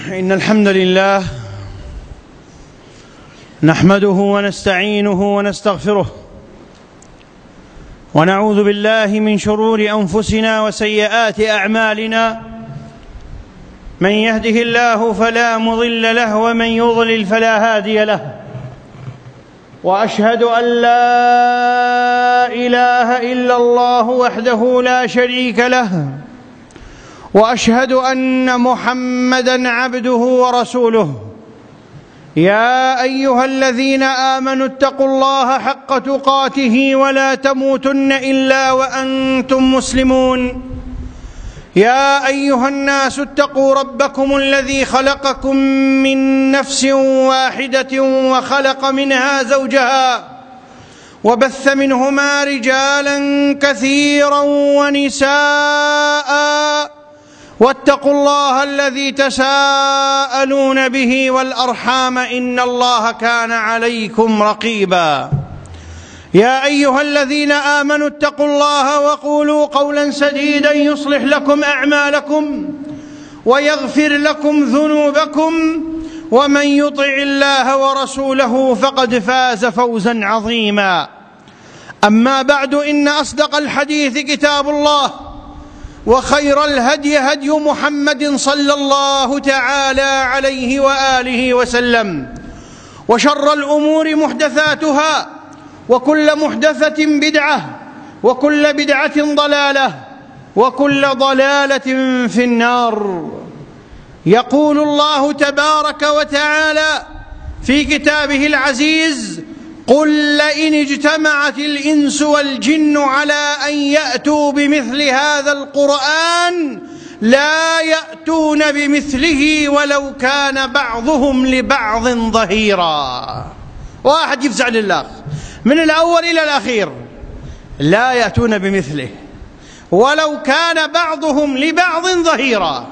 إن الحمد لله نحمده ونستعينه ونستغفره ونعوذ بالله من شرور أنفسنا وسيئات أعمالنا. من يهده الله فلا مضل له ومن يضلل فلا هادي له، وأشهد أن لا إله إلا الله وحده لا شريك له، وأشهد أن محمدًا عبده ورسوله. يا أيها الذين آمنوا اتقوا الله حق تقاته ولا تموتن إلا وأنتم مسلمون. يا أيها الناس اتقوا ربكم الذي خلقكم من نفس واحدة وخلق منها زوجها وبث منهما رجالا كثيرا ونساء، واتقوا الله الذي تساءلون به والأرحام إن الله كان عليكم رقيبا. يا أيها الذين آمنوا اتقوا الله وقولوا قولا سديدا يصلح لكم أعمالكم ويغفر لكم ذنوبكم، ومن يطع الله ورسوله فقد فاز فوزا عظيما. أما بعد، إن أصدق الحديث كتاب الله، وخير الهدي هدي محمد صلى الله تعالى عليه وآله وسلم، وشر الأمور محدثاتها، وكل محدثة بدعة، وكل بدعة ضلالة، وكل ضلالة في النار. يقول الله تبارك وتعالى في كتابه العزيز: قل لئن اجتمعت الإنس والجن على أن يأتوا بمثل هذا القرآن لا يأتون بمثله ولو كان بعضهم لبعض ظهيرا. واحد يفزع لله من الأول إلى الأخير، لا يأتون بمثله ولو كان بعضهم لبعض ظهيرا.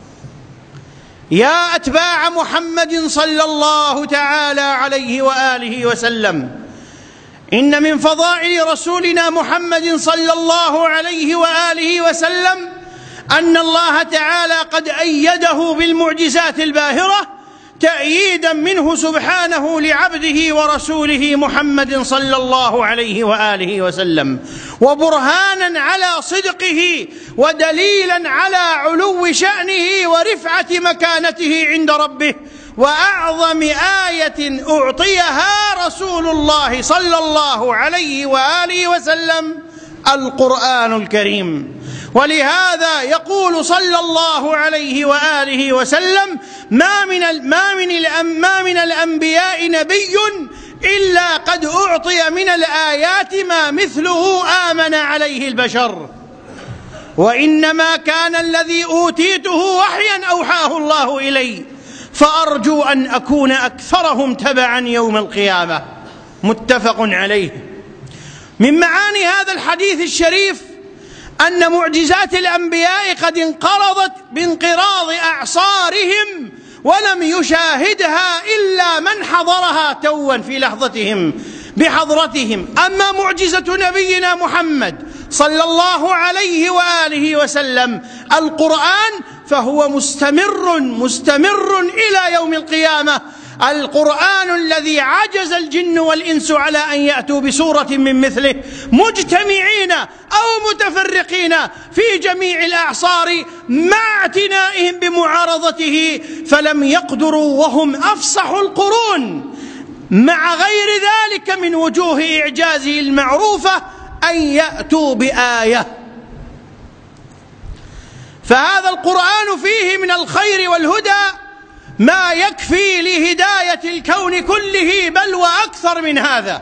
يا أتباع محمد صلى الله تعالى عليه وآله وسلم، إن من فضائل رسولنا محمد صلى الله عليه وآله وسلم أن الله تعالى قد أيده بالمعجزات الباهرة تأييدا منه سبحانه لعبده ورسوله محمد صلى الله عليه وآله وسلم، وبرهانا على صدقه ودليلا على علو شأنه ورفعة مكانته عند ربه. وأعظم آية أعطيها رسول الله صلى الله عليه وآله وسلم القرآن الكريم. ولهذا يقول صلى الله عليه وآله وسلم: ما من الأنبياء نبي إلا قد أعطي من الآيات ما مثله آمن عليه البشر، وإنما كان الذي أوتيته وحيا أوحاه الله إلي، فأرجو أن أكون أكثرهم تبعا يوم القيامة. متفق عليه. من معاني هذا الحديث الشريف أن معجزات الأنبياء قد انقرضت بانقراض أعصارهم، ولم يشاهدها إلا من حضرها توا في لحظتهم بحضرتهم. أما معجزة نبينا محمد صلى الله عليه وآله وسلم القرآن فهو مستمر إلى يوم القيامة. القرآن الذي عجز الجن والإنس على أن يأتوا بسورة من مثله مجتمعين أو متفرقين في جميع الأعصار مع اعتنائهم بمعارضته، فلم يقدروا وهم أفصح القرون مع غير ذلك من وجوه إعجازه المعروفة أن يأتوا بآية. فهذا القرآن فيه من الخير والهدى ما يكفي لهداية الكون كله، بل وأكثر من هذا.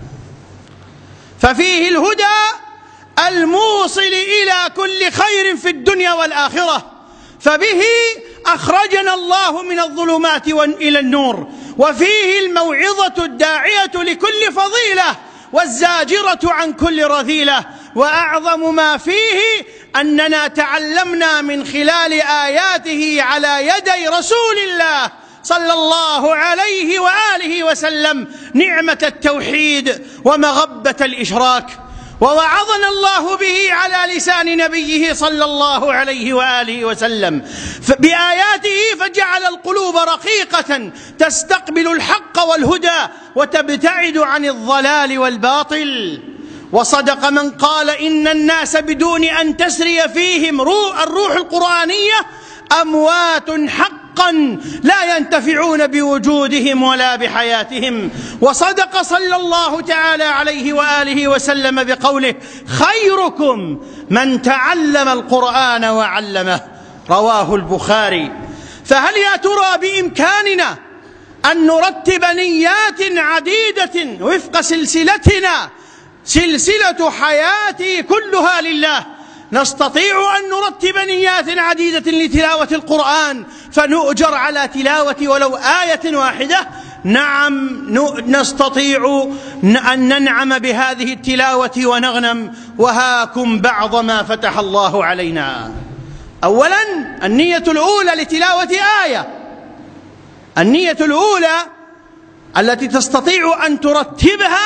ففيه الهدى الموصل إلى كل خير في الدنيا والآخرة، فبه أخرجنا الله من الظلمات إلى النور، وفيه الموعظة الداعية لكل فضيلة والزاجرة عن كل رذيلة. وأعظم ما فيه أننا تعلمنا من خلال آياته على يدي رسول الله صلى الله عليه وآله وسلم نعمة التوحيد ومغبة الإشراك. ووعظنا الله به على لسان نبيه صلى الله عليه وآله وسلم بآياته، فجعل القلوب رقيقة تستقبل الحق والهدى وتبتعد عن الضلال والباطل. وصدق من قال إن الناس بدون أن تسري فيهم الروح القرآنية أموات حقا لا ينتفعون بوجودهم ولا بحياتهم. وصدق صلى الله تعالى عليه وآله وسلم بقوله: خيركم من تعلم القرآن وعلمه، رواه البخاري. فهل يا ترى بإمكاننا أن نرتب نيات عديدة وفق سلسلتنا، سلسلة حياتي كلها لله؟ نستطيع أن نرتب نيات عديدة لتلاوة القرآن فنؤجر على تلاوة ولو آية واحدة؟ نعم، نستطيع أن ننعم بهذه التلاوة ونغنم. وهاكم بعض ما فتح الله علينا. أولا، النية الأولى لتلاوة آية، النية الأولى التي تستطيع أن ترتبها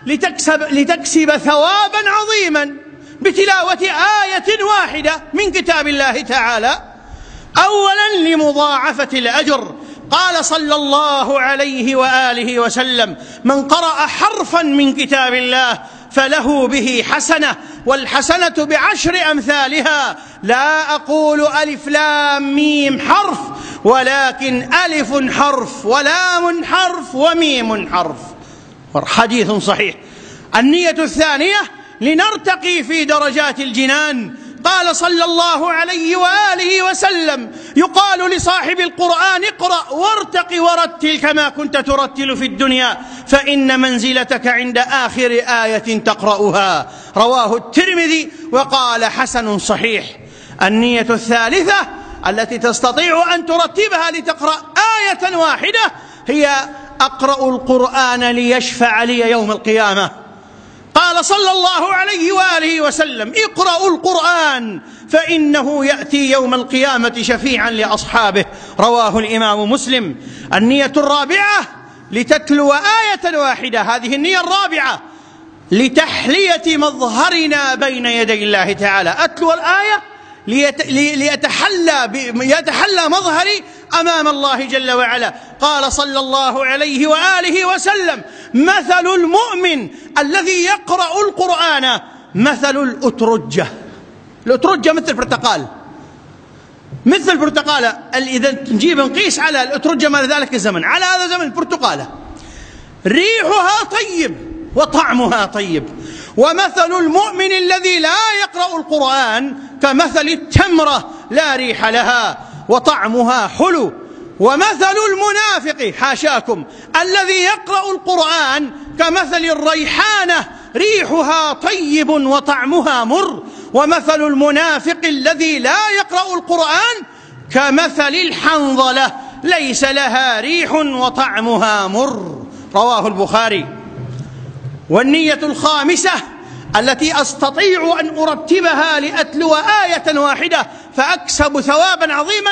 لتكسب ثوابا عظيما بتلاوة آية واحدة من كتاب الله تعالى. أولا، لمضاعفة الأجر. قال صلى الله عليه وآله وسلم: من قرأ حرفا من كتاب الله فله به حسنة، والحسنة بعشر أمثالها. لا أقول ألف لام ميم حرف، ولكن ألف حرف ولام حرف وميم حرف. حديث صحيح. النية الثانية لنرتقي في درجات الجنان. قال صلى الله عليه وآله وسلم: يقال لصاحب القرآن: اقرأ وارتق ورتل كما كنت ترتل في الدنيا، فإن منزلتك عند آخر آية تقرأها. رواه الترمذي وقال حسن صحيح. النية الثالثة التي تستطيع أن ترتبها لتقرأ آية واحدة هي: أقرأ القرآن ليشفع لي يوم القيامة. قال صلى الله عليه وآله وسلم: اقرأوا القرآن فإنه يأتي يوم القيامة شفيعا لأصحابه. رواه الإمام مسلم. النية الرابعة لتتلو آية واحدة، هذه النية الرابعة، لتحلية مظهرنا بين يدي الله تعالى. أتلو الآية ليتحلى مظهري أمام الله جل وعلا. قال صلى الله عليه وآله وسلم: مثل المؤمن الذي يقرأ القرآن مثل الأترجة. الأترجة مثل البرتقال، مثل البرتقالة. إذا نجيب نقيس على الأترجة مال ذلك الزمن، على هذا الزمن البرتقالة ريحها طيب وطعمها طيب. ومثل المؤمن الذي لا يقرأ القرآن كمثل التمرة لا ريح لها وطعمها حلو. ومثل المنافق حاشاكم الذي يقرأ القرآن كمثل الريحانة ريحها طيب وطعمها مر. ومثل المنافق الذي لا يقرأ القرآن كمثل الحنظلة ليس لها ريح وطعمها مر. رواه البخاري. والنية الخامسة التي أستطيع أن أرتبها لأتلو آية واحدة فأكسب ثوابا عظيما: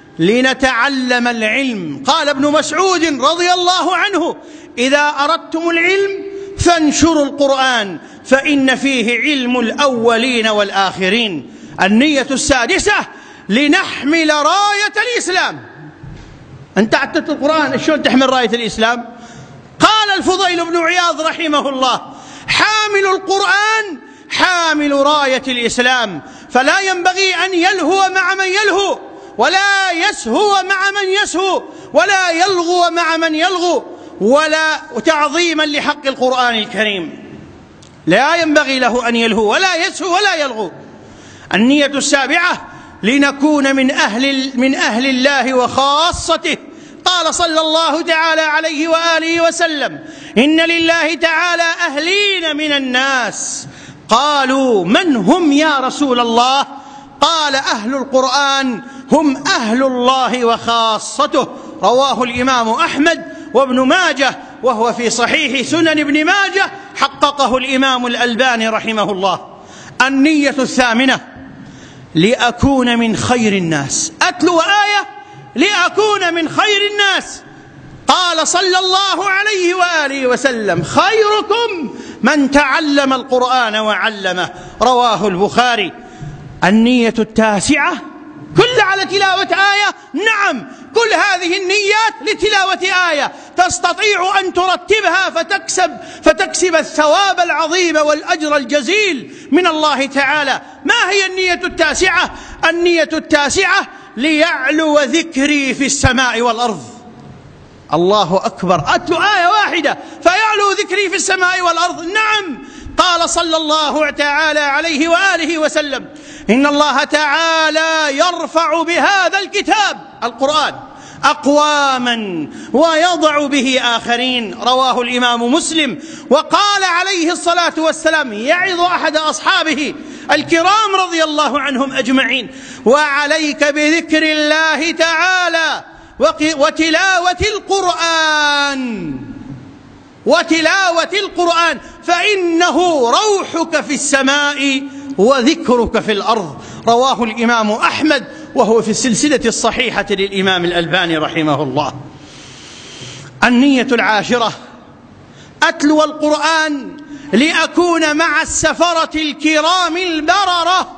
لنتعلم العلم. قال ابن مسعود رضي الله عنه: إذا أردتم العلم فانشروا القرآن فإن فيه علم الأولين والآخرين. النية السادسة لنحمل راية الإسلام. أنت عتت القرآن، شلون تحمل راية الإسلام؟ قال الفضيل بن عياض رحمه الله: حامل القرآن حامل راية الإسلام، فلا ينبغي أن يلهو مع من يلهو، ولا يسهو مع من يسهو، ولا يلغو مع من يلغو، ولا تعظيما لحق القرآن الكريم. لا ينبغي له أن يلهو ولا يسهو ولا يلغو. النية السابعة لنكون من أهل الله وخاصته. قال صلى الله تعالى عليه وآله وسلم: إن لله تعالى أهلين من الناس. قالوا: من هم يا رسول الله؟ قال: أهل القرآن هم أهل الله وخاصته. رواه الإمام أحمد وابن ماجه، وهو في صحيح سنن ابن ماجه، حققه الإمام الألباني رحمه الله. النية الثامنة لأكون من خير الناس. أتلو آية لأكون من خير الناس. قال صلى الله عليه وآله وسلم: خيركم من تعلم القرآن وعلمه. رواه البخاري. النية التاسعة كل على تلاوة آية؟ نعم، كل هذه النيات لتلاوة آية، تستطيع أن ترتبها فتكسب الثواب العظيم والأجر الجزيل من الله تعالى. ما هي النية التاسعة؟ النية التاسعة: ليعلو ذكري في السماء والأرض. الله أكبر، أتلو آية واحدة فيعلو ذكري في السماء والأرض. نعم، قال صلى الله تعالى عليه وآله وسلم: إن الله تعالى يرفع بهذا الكتاب القرآن أقواما ويضع به آخرين. رواه الإمام مسلم. وقال عليه الصلاة والسلام يعظ أحد أصحابه الكرام رضي الله عنهم أجمعين: وعليك بذكر الله تعالى وتلاوة القرآن فإنه روحك في السماء وذكرك في الأرض. رواه الإمام أحمد، وهو في السلسلة الصحيحة للإمام الألباني رحمه الله. النية العاشرة: أتلو القرآن لأكون مع السفرة الكرام البررة.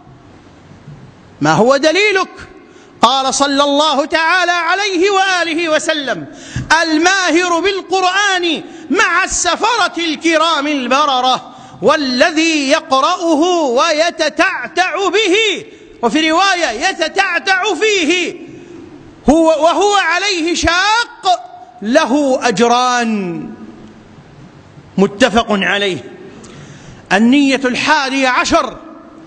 ما هو دليلك؟ قال صلى الله تعالى عليه وآله وسلم: الماهر بالقرآن مع السفرة الكرام البررة، والذي يقرأه ويتتعتع به، وفي رواية يتتعتع فيه وهو عليه شاق، له أجران. متفق عليه. النية 11: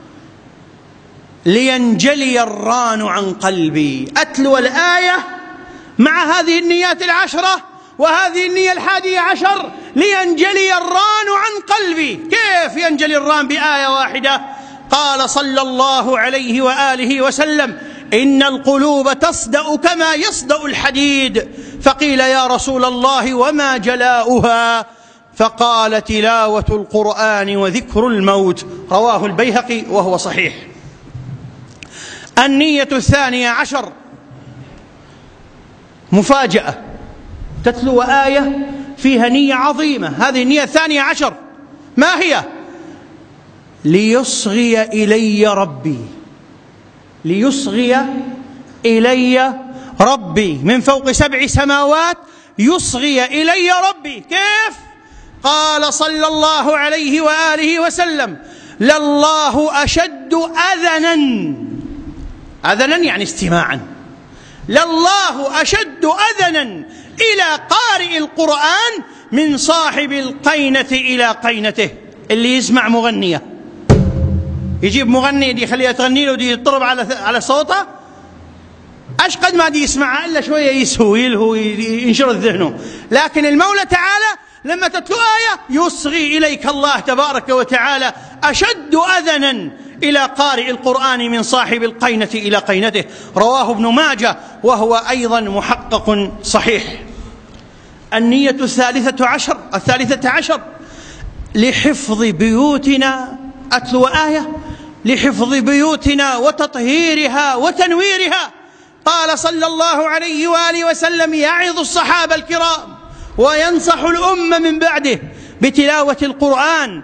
لينجلي الران عن قلبي. أتلو الآية مع هذه النيات 10 وهذه النية 11 لينجلي الران عن قلبي. كيف ينجلي الران بآية واحدة؟ قال صلى الله عليه وآله وسلم: إن القلوب تصدأ كما يصدأ الحديد. فقيل: يا رسول الله وما جلاؤها؟ فقال: تلاوة القرآن وذكر الموت. رواه البيهقي وهو صحيح. النية 12: مفاجأة، تتلو آية فيها نية عظيمة. هذه النية 12. ما هي؟ ليصغي إلي ربي. ليصغي إلي ربي من فوق 7 سماوات، يصغي إلي ربي. كيف؟ قال صلى الله عليه وآله وسلم: لله أشد أذنا يعني استماعا، لله أشد أذنا إلى قارئ القرآن من صاحب القينة إلى قينته. اللي يسمع مغنية، يجيب مغني دي يخليها تغني له، دي يضرب على صوتها، أشقد ما دي يسمعها إلا شوية يسهو يلهو ينشر ذهنه. لكن المولى تعالى لما تتلو آية يصغي إليك الله تبارك وتعالى أشد أذنا إلى قارئ القرآن من صاحب القينة إلى قينته. رواه ابن ماجه وهو أيضا محقق صحيح. النية 13: لحفظ بيوتنا. أتلو آية لحفظ بيوتنا وتطهيرها وتنويرها. قال صلى الله عليه وآله وسلم يعظ الصحابة الكرام وينصح الأمة من بعده بتلاوة القرآن،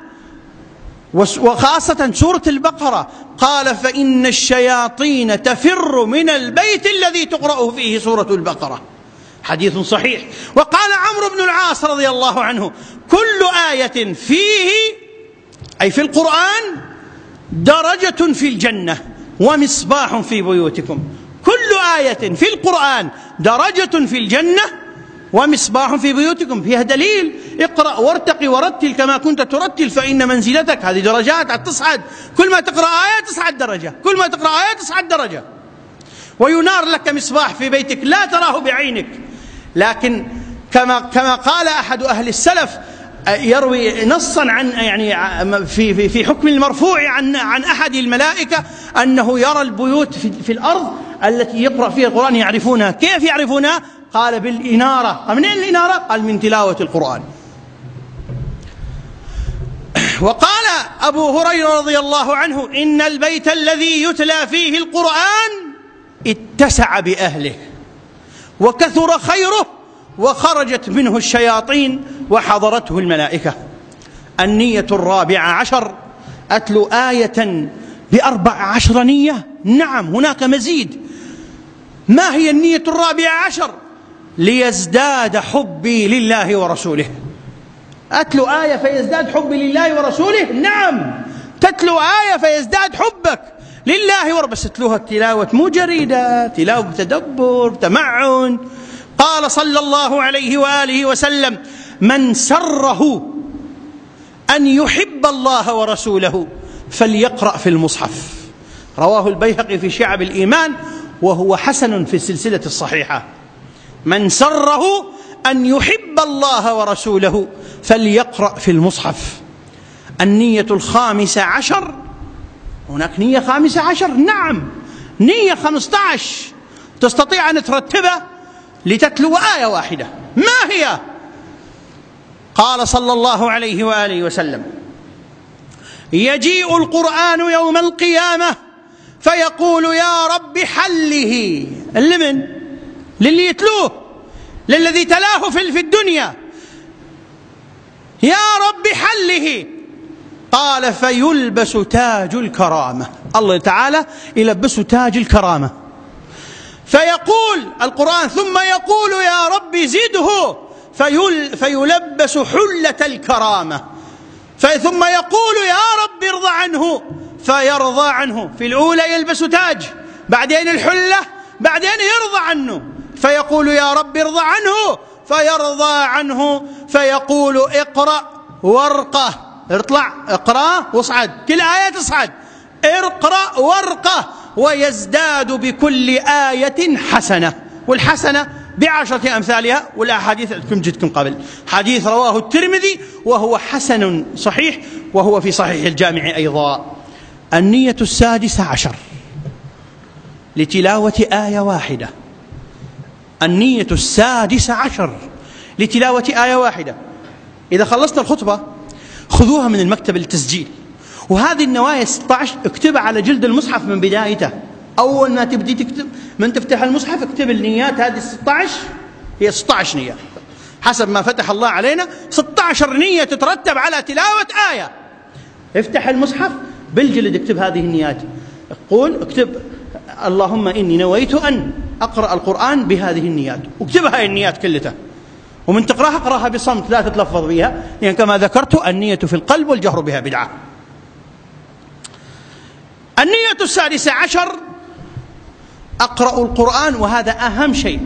وخاصة سورة البقرة. قال: فإن الشياطين تفر من البيت الذي تقرأ فيه سورة البقرة. حديث صحيح. وقال عمرو بن العاص رضي الله عنه: كل آية فيه أي في القرآن درجة في الجنة ومصباح في بيوتكم. كل آية في القرآن درجة في الجنة ومصباح في بيوتكم. فيها دليل: اقرأ وارتقي ورتل كما كنت ترتل فإن منزلتك. هذه درجات تصعد، كل ما تقرأ آية تصعد درجة، كل ما تقرأ آية تصعد درجة. وينار لك مصباح في بيتك لا تراه بعينك، لكن كما قال أحد أهل السلف يروي نصا عن يعني في حكم المرفوع عن أحد الملائكة أنه يرى البيوت في الأرض التي يقرأ فيها القرآن يعرفونها. كيف يعرفونها؟ قال: بالإنارة. منين الإنارة؟ قال: من تلاوة القرآن. وقال أبو هريرة رضي الله عنه: إن البيت الذي يتلى فيه القرآن اتسع بأهله وكثر خيره وخرجت منه الشياطين وحضرته الملائكة. النية 14. أتلو آية ب14 نية؟ نعم، هناك مزيد. ما هي النية 14؟ ليزداد حبي لله ورسوله. أتلو آية فيزداد حبي لله ورسوله؟ نعم، تتلو آية فيزداد حبك لله ورسوله، بس تتلوها تلاوة مو جريدة، تلاوة بتدبر تمعن. قال صلى الله عليه وآله وسلم: من سره أن يحب الله ورسوله فليقرأ في المصحف. رواه البيهقي في شعب الإيمان، وهو حسن في السلسلة الصحيحة. من سره أن يحب الله ورسوله فليقرأ في المصحف. النية 15. هناك نية 15؟ نعم، نية 15 تستطيع أن ترتبها لتتلو آية واحدة. ما هي؟ قال صلى الله عليه وآله وسلم: يجيء القرآن يوم القيامة فيقول يا رب حله. لمن؟ للي يتلوه، للذي تلاه في الدنيا. يا رب حله. قال: فيلبس تاج الكرامة. الله تعالى يلبسه تاج الكرامة. فيقول القرآن: ثم يقول يا رب زده. فيلبس حلة الكرامة. ثم يقول يا رب ارضى عنه، فيرضى عنه. في الأولى يلبس تاج، بعدين الحلة، بعدين يرضى عنه. فيقول يا رب ارضى عنه، فيرضى عنه. فيقول اقرأ وارقه. اطلع، اقرأ واصعد، كل آية تصعد، اقرأ وارقه. ويزداد بكل آية حسنة، والحسنة ب10 أمثالها. والأحاديث كم جدكم قبل، حديث رواه الترمذي وهو حسن صحيح، وهو في صحيح الجامع أيضا. النية 16 لتلاوة آية واحدة. النية 16 لتلاوة آية واحدة. إذا خلصنا الخطبة خذوها من المكتب للتسجيل، وهذه النوايا 16 اكتبها على جلد المصحف من بدايته. أول ما تبدي تكتب، من تفتح المصحف اكتب النيات هذه 16. هي 16 نية حسب ما فتح الله علينا، 16 نية تترتب على تلاوة آية. افتح المصحف بالجلد اكتب هذه النيات. قول اكتب: اللهم إني نويت أن أقرأ القرآن بهذه النيات، واكتبها هاي النيات كلها. ومن تقرأها اقرأها بصمت، لا تتلفظ بها، لأن كما ذكرت النية في القلب والجهر بها بدعة. النية 16 أقرأ القرآن، وهذا أهم شيء،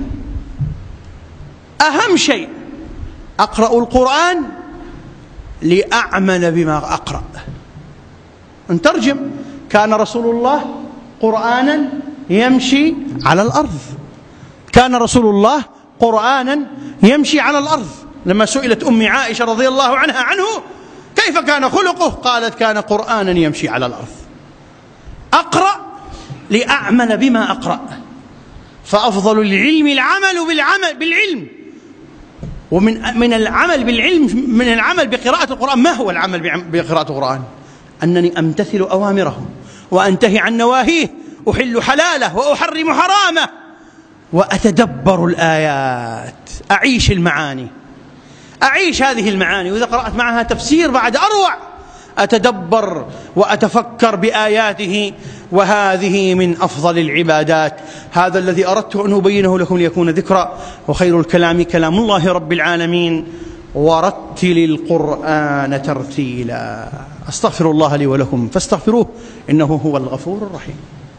أهم شيء. أقرأ القرآن لأعمل بما أقرأ. نترجم: كان رسول الله قرآنا يمشي على الأرض. كان رسول الله قرآنا يمشي على الأرض. لما سئلت أم عائشة رضي الله عنها عنه كيف كان خلقه، قالت: كان قرآنا يمشي على الأرض. أقرأ لأعمل بما أقرأ، فأفضل العلم العمل بالعلم. ومن العمل بالعلم، من العمل بقراءة القرآن، ما هو العمل بقراءة القرآن؟ أنني أمتثل أوامره وأنتهي عن نواهيه، أحل حلاله وأحرم حرامه، وأتدبر الآيات، أعيش المعاني، أعيش هذه المعاني. وإذا قرأت معها تفسير بعد أروع، أتدبر وأتفكر بآياته. وهذه من أفضل العبادات. هذا الذي أردت أن أبينه لكم ليكون ذكرى. وخير الكلام كلام الله رب العالمين، ورتل القرآن ترتيلا. أستغفر الله لي ولكم فاستغفروه إنه هو الغفور الرحيم.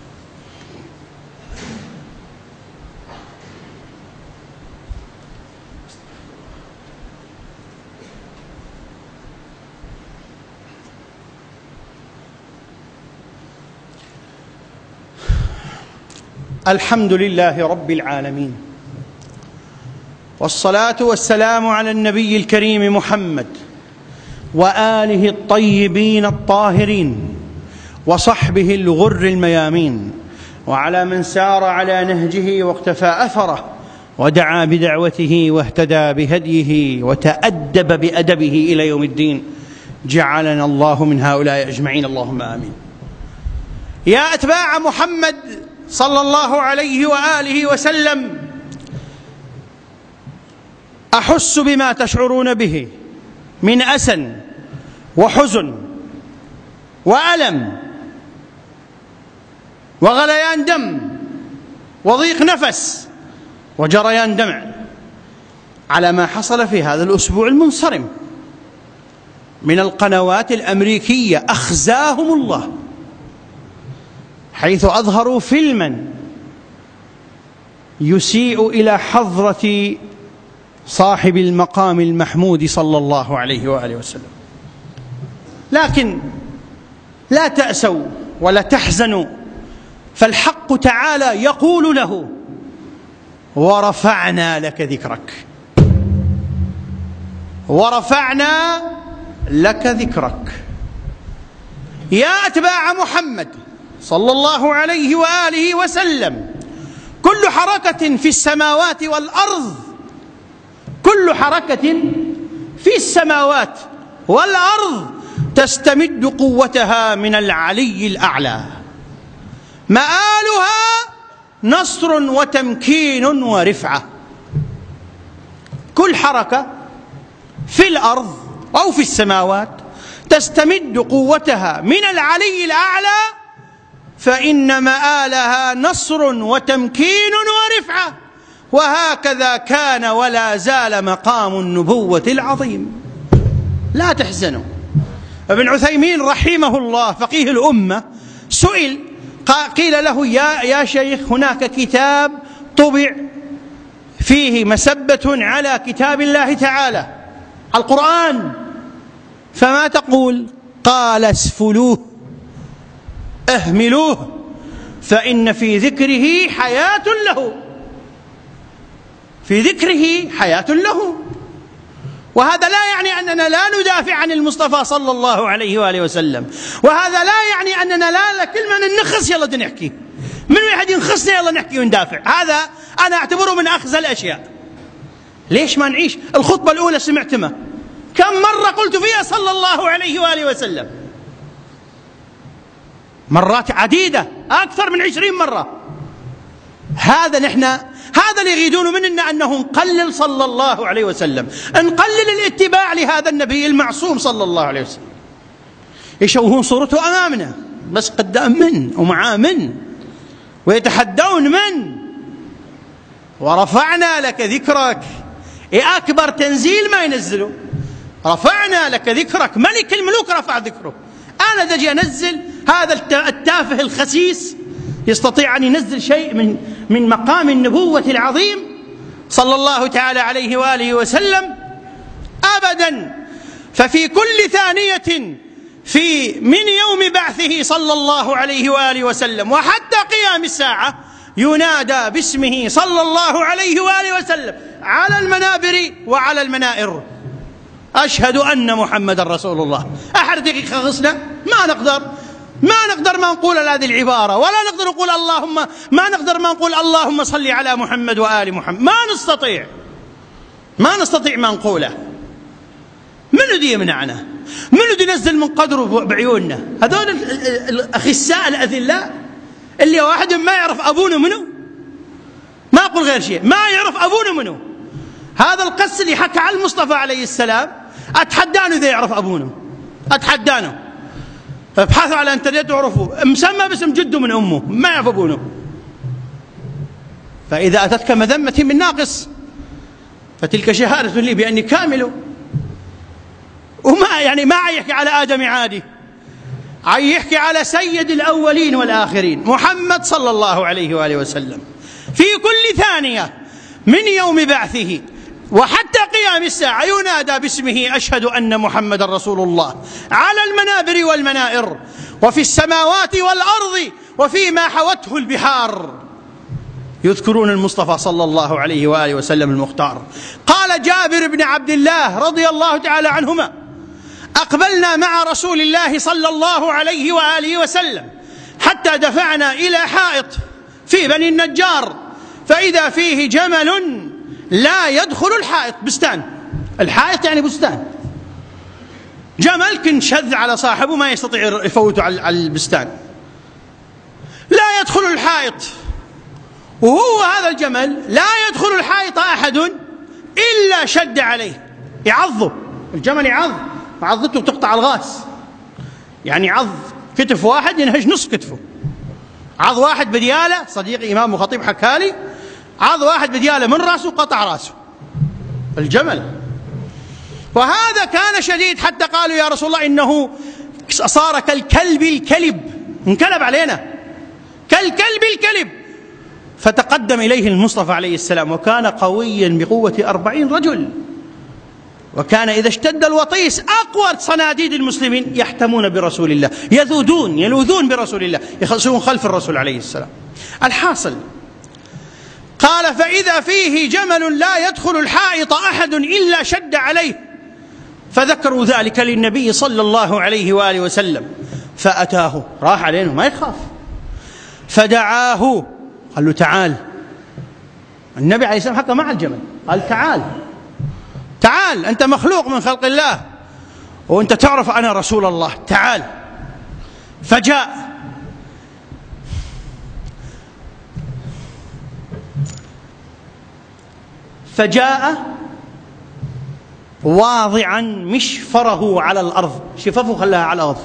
الحمد لله رب العالمين، والصلاة والسلام على النبي الكريم محمد وآله الطيبين الطاهرين وصحبه الغر الميامين، وعلى من سار على نهجه واقتفى أثره ودعا بدعوته واهتدى بهديه وتأدب بأدبه إلى يوم الدين. جعلنا الله من هؤلاء أجمعين، اللهم آمين. يا أتباع محمد صلى الله عليه وآله وسلم، أحس بما تشعرون به من أسى وحزن وألم وغليان دم وضيق نفس وجريان دمع على ما حصل في هذا الأسبوع المنصرم من القنوات الأمريكية، أخزاهم الله، حيث أظهروا فيلما يسيء إلى حضرة صاحب المقام المحمود صلى الله عليه وآله وسلم. لكن لا تأسوا ولا تحزنوا، فالحق تعالى يقول له: ورفعنا لك ذكرك، ورفعنا لك ذكرك. يا أتباع محمد صلى الله عليه وآله وسلم، كل حركة في السماوات والأرض، كل حركة في السماوات والأرض تستمد قوتها من العلي الأعلى، مآلها نصر وتمكين ورفعة. كل حركة في الأرض أو في السماوات تستمد قوتها من العلي الأعلى، فإن مآلها نصر وتمكين ورفعة. وهكذا كان ولا زال مقام النبوة العظيم. لا تحزنوا. ابن عثيمين رحمه الله فقيه الأمة سئل، قيل له: يا شيخ، هناك كتاب طبع فيه مسبة على كتاب الله تعالى القرآن، فما تقول؟ قال: اسفلوه، اهملوه، فإن في ذكره حياة له، في ذكره حياة له. وهذا لا يعني أننا لا ندافع عن المصطفى صلى الله عليه وآله وسلم، وهذا لا يعني أننا لا كل ما ننخس يلا نحكي، من واحد ينخسنا يلا نحكي وندافع. هذا أنا أعتبره من أخزى الأشياء. ليش ما نعيش؟ الخطبة الأولى سمعتما كم مرة قلت فيها صلى الله عليه وآله وسلم؟ مرات عديدة، أكثر من 20 مرة. هذا اللي يريدون مننا، أنه نقلل صلى الله عليه وسلم، نقلل الاتباع لهذا النبي المعصوم صلى الله عليه وسلم. يشوهون صورته أمامنا، بس قدام من ومعاه من، ويتحدون من. ورفعنا لك ذكرك، أكبر تنزيل ما ينزله. رفعنا لك ذكرك، ملك الملوك رفع ذكره. أنا دجي أنزل، هذا التافه الخسيس يستطيع أن ينزل شيء من مقام النبوة العظيم صلى الله تعالى عليه وآله وسلم؟ أبدا. ففي كل ثانية من يوم بعثه صلى الله عليه وآله وسلم وحتى قيام الساعة ينادى باسمه صلى الله عليه وآله وسلم على المنابر وعلى المنائر: أشهد أن محمد رسول الله. أحد دقيقة غصنا ما نقدر ما نقول هذه العبارة، ولا نقدر نقول ما نقول اللهم صل على محمد وآل محمد. ما نستطيع ما نقوله. من دي يمنعنا؟ من دي ينزل من قدره بعيوننا؟ هذول الأخساء الأذلاء اللي واحد ما يعرف أبونا منه، ما أقول غير شيء، ما يعرف أبونا منه. هذا القس اللي حكى على المصطفى عليه السلام أتحدانه إذا يعرف أبونا، أتحدانه. فابحثوا على الانترنت وعرفوا، مسمى باسم جده من أمه، ما يعرف أبونا. فإذا أتتك مذمة من ناقص فتلك شهادة لي بأني كامل. وما ما يحكي على آدم عادي، يحكي على سيد الأولين والآخرين محمد صلى الله عليه وآله وسلم. في كل ثانية من يوم بعثه وحتى قيام الساعة ينادى باسمه: أشهد أن محمد رسول الله، على المنابر والمنائر، وفي السماوات والأرض، وفيما حوته البحار، يذكرون المصطفى صلى الله عليه وآله وسلم المختار. قال جابر بن عبد الله رضي الله تعالى عنهما: أقبلنا مع رسول الله صلى الله عليه وآله وسلم حتى دفعنا إلى حائط في بني النجار، فإذا فيه جمل لا يدخل الحائط. بستان، الحائط يعني بستان. جمل كن شذ على صاحبه ما يستطيع يفوته على البستان، لا يدخل الحائط. وهو هذا الجمل لا يدخل الحائط أحد إلا شد عليه، يعضه الجمل، يعض عضته تقطع الغاز، يعني عض كتف واحد ينهج نصف كتفه. عض واحد بدياله، صديقي إمام وخطيب حكالي، عض واحد بدياله من رأسه قطع رأسه الجمل. وهذا كان شديد، حتى قالوا يا رسول الله إنه صار كالكلب الكلب، انقلب علينا كالكلب الكلب. فتقدم إليه المصطفى عليه السلام، وكان قويا بقوة 40 رجل، وكان إذا اشتد الوطيس أقوى صناديد المسلمين يحتمون برسول الله، يلوذون برسول الله، يخلصون خلف الرسول عليه السلام. الحاصل قال: فإذا فيه جمل لا يدخل الحائط أحد إلا شد عليه، فذكروا ذلك للنبي صلى الله عليه وآله وسلم، فأتاه، راح علينا ما يخاف، فدعاه، قال له تعال. النبي عليه السلام حكى مع الجمل، قال تعال أنت مخلوق من خلق الله، وأنت تعرف أنا رسول الله، تعال. فجاء واضعا مشفره على الأرض، شفافه خلاها على الأرض،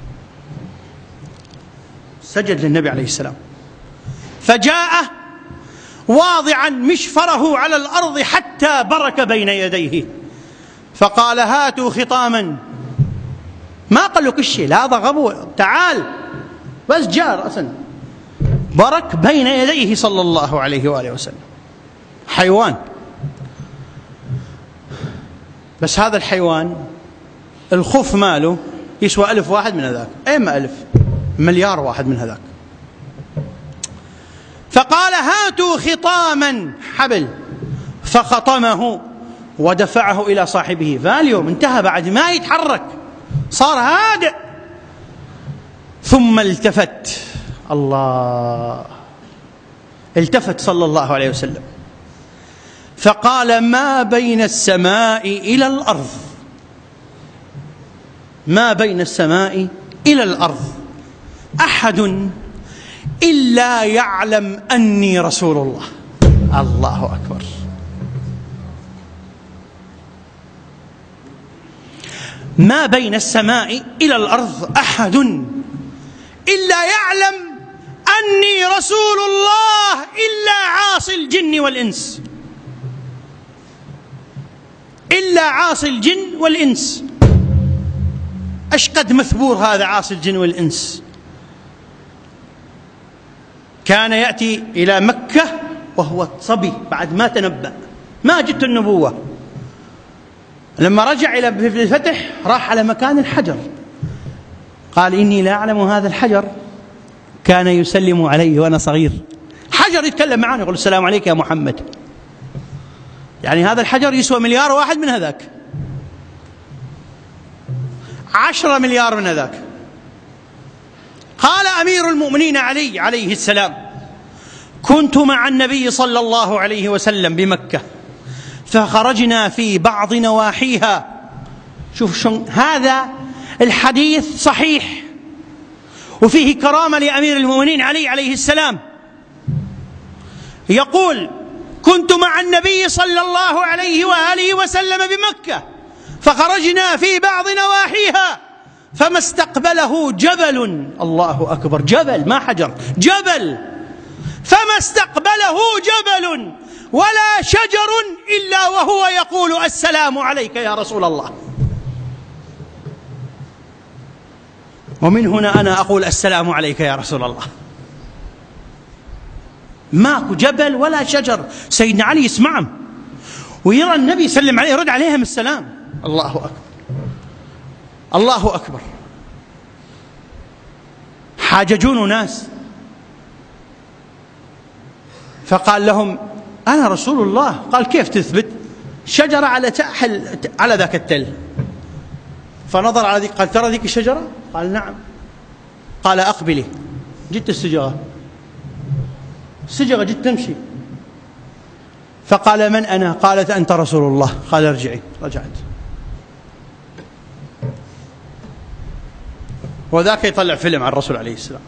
سجد للنبي عليه السلام. فجاء واضعا مشفره على الأرض حتى برك بين يديه، فقال: هاتوا خطاما. ما قال له كل شيء، لا ضغبوا، تعال، بس جاء رأسا برك بين يديه صلى الله عليه وآله وسلم. حيوان، بس هذا الحيوان الخف ماله يسوى 1000 واحد من هذاك، ما 1000، مليار واحد من هذاك. فقال: هاتوا خطاما، حبل، فخطمه ودفعه إلى صاحبه. فاليوم انتهى، بعد ما يتحرك صار هادئ. ثم التفت، التفت صلى الله عليه وسلم فقال: ما بين السماء إلى الأرض، ما بين السماء إلى الأرض أحد إلا يعلم أني رسول الله. الله أكبر. ما بين السماء إلى الأرض أحد إلا يعلم أني رسول الله إلا عاصي الجن والإنس، إلا عاصي الجن والإنس. أشقد مثبور هذا عاصي الجن والإنس. كان يأتي إلى مكة وهو صبي، بعد ما تنبأ، ما جت النبوة. لما رجع إلى الفتح راح على مكان الحجر، قال: إني لا أعلم هذا الحجر كان يسلم علي وأنا صغير. حجر يتكلم معنا يقول: السلام عليك يا محمد. يعني هذا الحجر يسوى مليار واحد من هذاك، 10 مليار من هذاك. قال أمير المؤمنين علي عليه السلام: كنت مع النبي صلى الله عليه وسلم بمكة، فخرجنا في بعض نواحيها. شوف شو هذا الحديث صحيح، وفيه كرامة لأمير المؤمنين علي عليه السلام. يقول: كنت مع النبي صلى الله عليه وآله وسلم بمكة، فخرجنا في بعض نواحيها، فما استقبله جبل. الله أكبر، جبل ما حجر، جبل. فما استقبله جبل ولا شجر إلا وهو يقول: السلام عليك يا رسول الله. ومن هنا أنا أقول: السلام عليك يا رسول الله. ماكو جبل ولا شجر. سيدنا علي يسمعهم ويرى النبي يسلم عليه، يرد عليهم السلام. الله أكبر، الله أكبر. حاججون ناس، فقال لهم: أنا رسول الله. قال: كيف تثبت؟ شجرة على ذاك التل. فنظر على ذيك، قال: ترى ذيك الشجرة؟ قال: نعم. قال: أقبلي. جت السجرة جت تمشي. فقال: من أنا؟ قالت: أنت رسول الله. قال: ارجعي. رجعت. وذاك يطلع فيلم عن الرسول عليه السلام.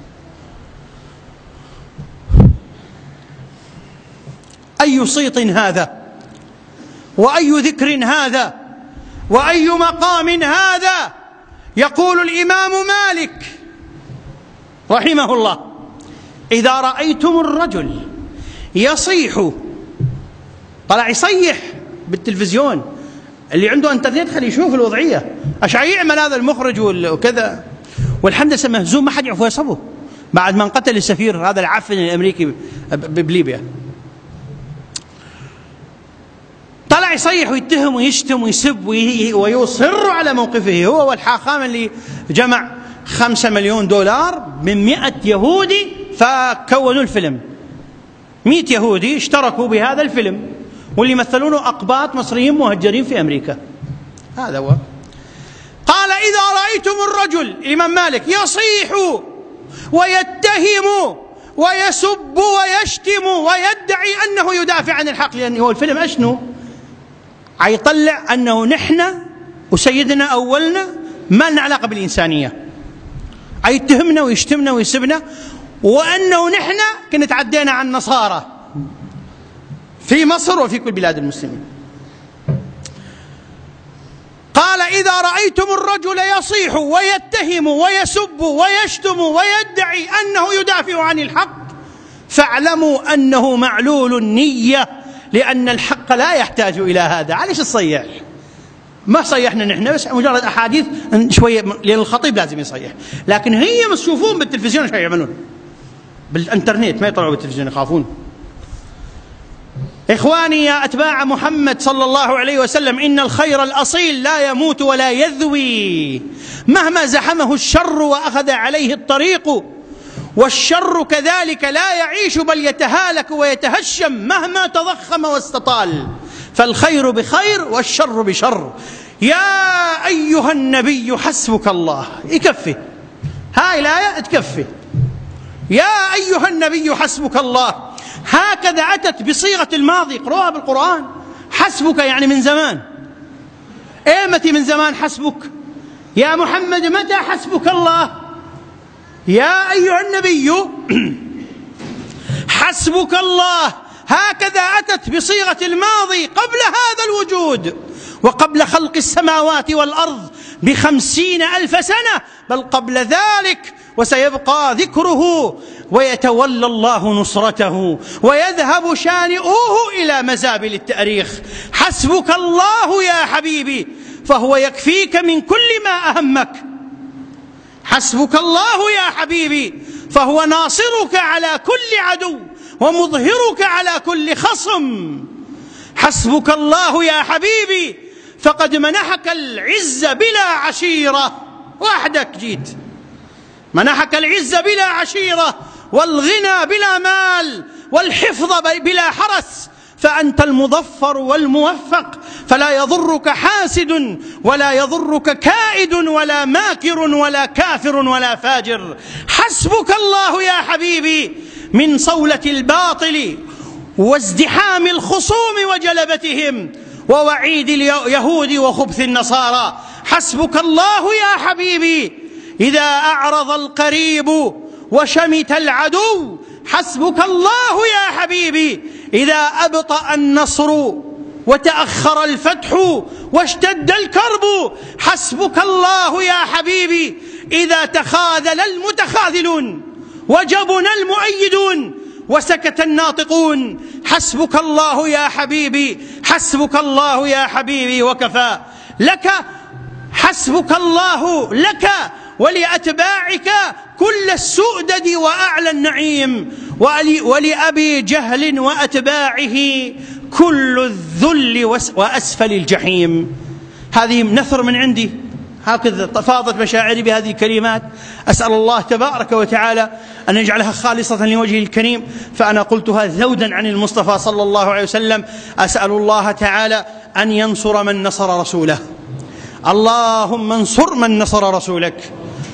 أي صيت هذا، وأي ذكر هذا، وأي مقام هذا؟ يقول الإمام مالك رحمه الله: إذا رأيتم الرجل يصيح، طلع يصيح بالتلفزيون، اللي عنده انترنت خليه يشوف الوضعية، أشعى يعمل هذا المخرج وكذا، والحمد لله مهزوم ما حد يعرف يصبه بعد ما انقتل السفير هذا العفن الأمريكي بليبيا. طلع يصيح ويتهم ويشتم ويسب ويصر على موقفه، هو والحاخام اللي جمع 5 مليون دولار من 100 يهودي فكونوا الفيلم. 100 يهودي اشتركوا بهذا الفيلم، واللي مثلونه أقباط مصريين مهجرين في أمريكا. هذا هو. قال: إذا رأيتم الرجل، الإمام مالك، يصيح ويتهم ويسب ويشتم ويدعي أنه يدافع عن الحق، لأن هو الفيلم أشنو؟ يطلع أنه نحن وسيدنا أولنا ما لنا علاقة بالإنسانية، يتهمنا ويشتمنا ويسبنا، وأنه نحن كنا تعدينا عن النصارى في مصر وفي كل بلاد المسلمين. قال: إذا رأيتم الرجل يصيح ويتهم ويسب ويشتم ويدعي أنه يدافع عن الحق فاعلموا أنه معلول النية، لأن الحق لا يحتاج إلى هذا. عليش تصيح؟ ما صيحنا نحن، بس مجرد أحاديث شوية، لأن الخطيب لازم يصيح، لكن هي يشوفون بالتلفزيون شو يعملون بالإنترنت، ما يطلعوا بالتلفزيون، يخافون. إخواني يا أتباع محمد صلى الله عليه وسلم، إن الخير الأصيل لا يموت ولا يذوي مهما زحمه الشر وأخذ عليه الطريق، والشر كذلك لا يعيش بل يتهالك ويتهشم مهما تضخم واستطال، فالخير بخير والشر بشر. يا أيها النبي حسبك الله، يكفي هاي الآية تكفي. يا أيها النبي حسبك الله، هكذا أتت بصيغة الماضي، اقرأوها بالقرآن. حسبك يعني من زمان. متى من زمان حسبك؟ يا محمد متى حسبك الله؟ يا أيها النبي حسبك الله، هكذا أتت بصيغة الماضي قبل هذا الوجود وقبل خلق السماوات والأرض ب50,000 سنة، بل قبل ذلك، وسيبقى ذكره ويتولى الله نصرته ويذهب شانئه إلى مزابل التاريخ. حسبك الله يا حبيبي، فهو يكفيك من كل ما أهمك. حسبك الله يا حبيبي، فهو ناصرك على كل عدو ومظهرك على كل خصم. حسبك الله يا حبيبي، فقد منحك العز بلا عشيرة، وحدك جيت، منحك العز بلا عشيرة، والغنى بلا مال، والحفظ بلا حرس، فأنت المظفر والموفق، فلا يضرك حاسد ولا يضرك كائد ولا ماكر ولا كافر ولا فاجر. حسبك الله يا حبيبي من صولة الباطل وازدحام الخصوم وجلبتهم ووعيد اليهود وخبث النصارى. حسبك الله يا حبيبي إذا أعرض القريب وشمت العدو. حسبك الله يا حبيبي إذا أبطأ النصر وتأخر الفتح واشتد الكرب. حسبك الله يا حبيبي إذا تخاذل المتخاذلون وجبن المؤيدون وسكت الناطقون. حسبك الله يا حبيبي، حسبك الله يا حبيبي وكفى لك. حسبك الله لك ولأتباعك كل السؤدد وأعلى النعيم، ولأبي جهل وأتباعه كل الذل وأسفل الجحيم. هذه نثر من عندي، هكذا فاضت مشاعري بهذه الكلمات. أسأل الله تبارك وتعالى أن يجعلها خالصة لوجهه الكريم، فأنا قلتها ذودا عن المصطفى صلى الله عليه وسلم. أسأل الله تعالى أن ينصر من نصر رسوله. اللهم انصر من نصر رسولك،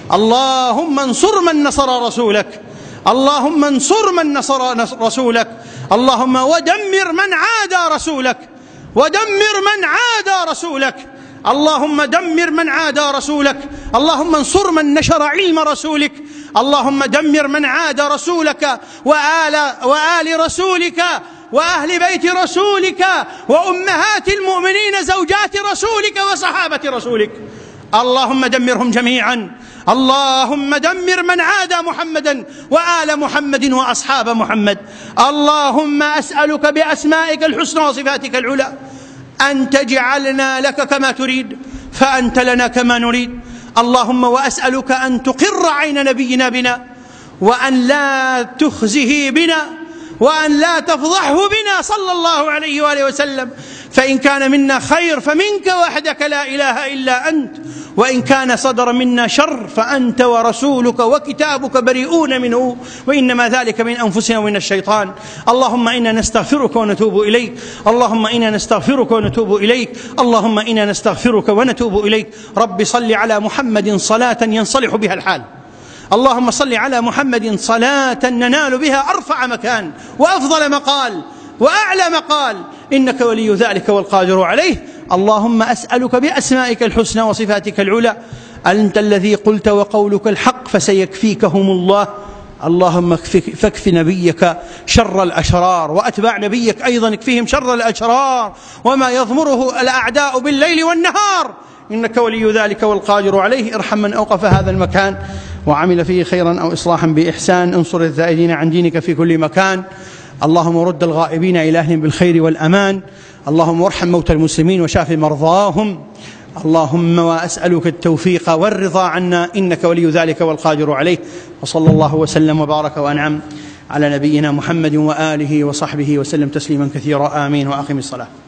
اللهم انصر من نصر رسولك، اللهم انصر من نصر رسولك، اللهم ودمر من عادى رسولك، ودمر من عادى رسولك، اللهم دمر من عادى رسولك، اللهم انصر من نشر علم رسولك، اللهم دمر من عادى رسولك وآل رسولك وأهل بيت رسولك وأمهات المؤمنين زوجات رسولك وصحابة رسولك. اللهم دمرهم جميعا، اللهم دمر من عادى محمدا وآل محمد وأصحاب محمد. اللهم أسألك بأسمائك الحسنى وصفاتك العلى أن تجعلنا لك كما تريد، فأنت لنا كما نريد. اللهم وأسألك أن تقر عين نبينا بنا، وأن لا تخزه بنا، وأن لا تفضحه بنا صلى الله عليه وآله وسلم. فإن كان منا خير فمنك وحدك لا إله إلا أنت، وإن كان صدر منا شر فأنت ورسولك وكتابك بريئون منه، وإنما ذلك من أنفسنا ومن الشيطان. اللهم إنا نستغفرك ونتوب إليك، اللهم إنا نستغفرك ونتوب إليك، اللهم إنا نستغفرك ونتوب إليك. رب صل على محمد صلاة ينصلح بها الحال. اللهم صل على محمد صلاة ننال بها أرفع مكان وأفضل مقال وأعلى مقال، إنك ولي ذلك والقادر عليه. اللهم أسألك بأسمائك الحسنى وصفاتك العلى، أنت الذي قلت وقولك الحق فسيكفيكهم الله. اللهم فاكف نبيك شر الأشرار، وأتباع نبيك أيضا اكفيهم شر الأشرار وما يضمره الأعداء بالليل والنهار، إنك ولي ذلك والقادر عليه. ارحم من أوقف هذا المكان وعمل فيه خيرا أو إصلاحا بإحسان، انصر الذائرين عن دينك في كل مكان. اللهم رد الغائبين إلى أهلهم بالخير والأمان. اللهم ارحم موتى المسلمين وشاف مرضاهم. اللهم وأسألك التوفيق والرضا عنا، إنك ولي ذلك والقادر عليه. وصلى الله وسلم وبارك وأنعم على نبينا محمد وآله وصحبه وسلم تسليما كثيرا. آمين. وأقم الصلاة.